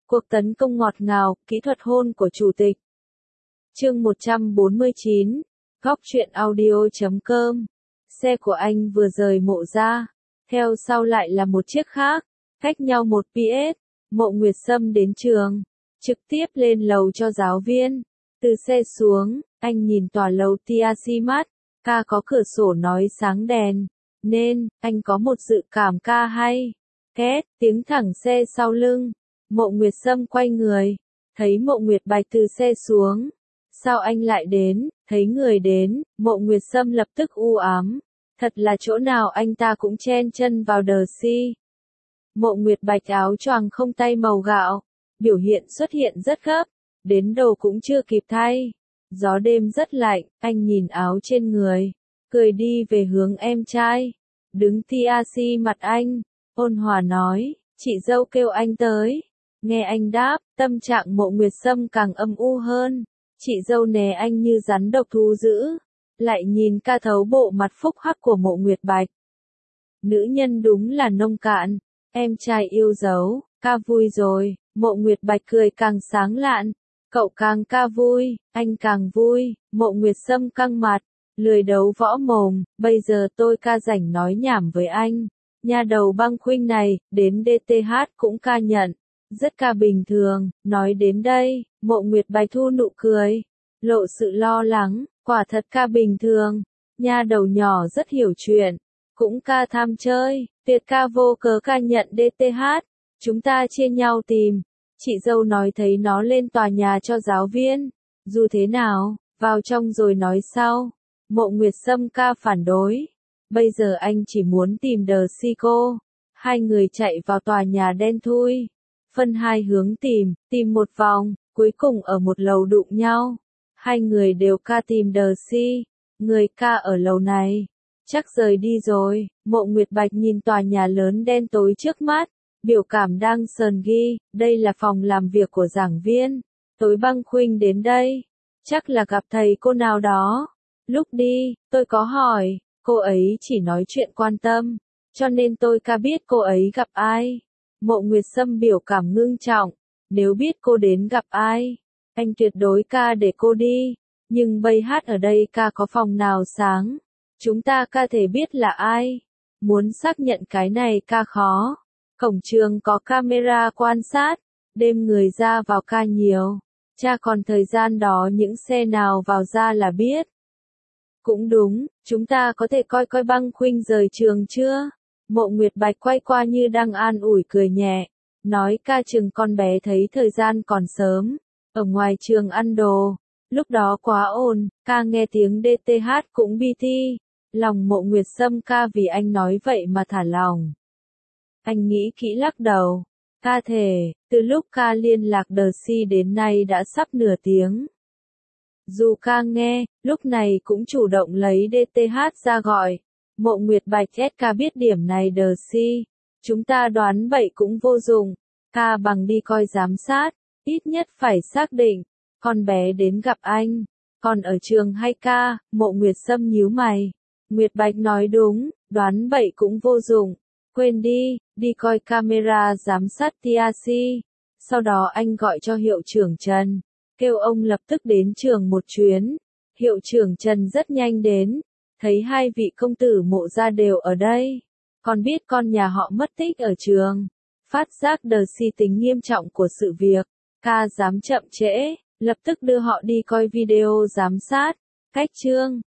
Cuộc tấn công ngọt ngào, kỹ thuật hôn của chủ tịch. Chương 149, Góc truyện audio.com. Xe của anh vừa rời mộ ra, theo sau lại là một chiếc khác, cách nhau 1 PS. Mộ Nguyệt Sâm đến trường, trực tiếp lên lầu cho giáo viên. Từ xe xuống, anh nhìn tòa lầu Tiamat, ca có cửa sổ nói sáng đèn, nên anh có một dự cảm ca hay. Két, tiếng thẳng xe sau lưng. Mộ Nguyệt Sâm quay người, thấy Mộ Nguyệt Bạch từ xe xuống. Sao anh lại đến? Thấy người đến, Mộ Nguyệt Sâm lập tức u ám. Thật là chỗ nào anh ta cũng chen chân vào đờ si. Mộ Nguyệt Bạch áo choàng không tay màu gạo, biểu hiện xuất hiện rất gấp, đến đồ cũng chưa kịp thay. Gió đêm rất lạnh, anh nhìn áo trên người, cười đi về hướng em trai. Đứng Tiasi mặt anh, ôn hòa nói, chị dâu kêu anh tới. Nghe anh đáp, tâm trạng Mộ Nguyệt Sâm càng âm u hơn. Chị dâu né anh như rắn độc thú dữ. Lại nhìn ca thấu bộ mặt phúc hắc của Mộ Nguyệt Bạch. Nữ nhân đúng là nông cạn. Em trai yêu dấu, ca vui rồi. Mộ Nguyệt Bạch cười càng sáng lạn. Cậu càng ca vui, anh càng vui. Mộ Nguyệt Sâm căng mặt, lười đấu võ mồm. Bây giờ tôi ca rảnh nói nhảm với anh. Nhà đầu băng khuynh này, đến DTH cũng ca nhận. Rất ca bình thường. Nói đến đây, Mộ Nguyệt Bạch thu nụ cười, lộ sự lo lắng. Quả thật ca bình thường. Nha đầu nhỏ rất hiểu chuyện, cũng ca tham chơi. Tuyệt ca vô cớ ca nhận DTH. Chúng ta chia nhau tìm. Chị dâu nói thấy nó lên tòa nhà cho giáo viên. Dù thế nào, vào trong rồi nói sau. Mộ Nguyệt Sâm ca phản đối. Bây giờ anh chỉ muốn tìm đờ si cô. Hai người chạy vào tòa nhà đen thui. Phân hai hướng tìm một vòng, cuối cùng ở một lầu đụng nhau. Hai người đều ca tìm đờ si. Người ca ở lầu này chắc rời đi rồi. Mộ Nguyệt Bạch nhìn tòa nhà lớn đen tối trước mắt, biểu cảm đang sờn ghi. Đây là phòng làm việc của giảng viên. Tối băng khuynh đến đây, chắc là gặp thầy cô nào đó. Lúc đi, tôi có hỏi, cô ấy chỉ nói chuyện quan tâm, cho nên tôi ca biết cô ấy gặp ai. Mộ Nguyệt Sâm biểu cảm ngưng trọng, nếu biết cô đến gặp ai, anh tuyệt đối ca để cô đi. Nhưng bây hát ở đây ca có phòng nào sáng, chúng ta ca thể biết là ai. Muốn xác nhận cái này ca khó. Cổng trường có camera quan sát, đêm người ra vào ca nhiều. Cha còn thời gian đó những xe nào vào ra là biết. Cũng đúng, chúng ta có thể coi băng khuynh rời trường chưa? Mộ Nguyệt Bạch quay qua như đang an ủi cười nhẹ, nói ca chừng con bé thấy thời gian còn sớm, ở ngoài trường ăn đồ, lúc đó quá ồn, ca nghe tiếng DTH cũng bi thi. Lòng Mộ Nguyệt Sâm ca vì anh nói vậy mà thả lòng. Anh nghĩ kỹ lắc đầu, ca thề, từ lúc ca liên lạc đờ si đến nay đã sắp nửa tiếng. Dù ca nghe, lúc này cũng chủ động lấy DTH ra gọi. Mộ Nguyệt Bạch ca biết điểm này đờ si. Chúng ta đoán bậy cũng vô dụng. Ca bằng đi coi giám sát, ít nhất phải xác định, con bé đến gặp anh, còn ở trường hay ca. Mộ Nguyệt Sâm nhíu mày. Nguyệt Bạch nói đúng, đoán bậy cũng vô dụng. Quên đi coi camera giám sát TRC. Sau đó anh gọi cho hiệu trưởng Trần, kêu ông lập tức đến trường một chuyến. Hiệu trưởng Trần rất nhanh đến, thấy hai vị công tử Mộ gia đều ở đây, còn biết con nhà họ mất tích ở trường. Phát giác đờ si tính nghiêm trọng của sự việc, ca dám chậm trễ, lập tức đưa họ đi coi video giám sát. Cách chương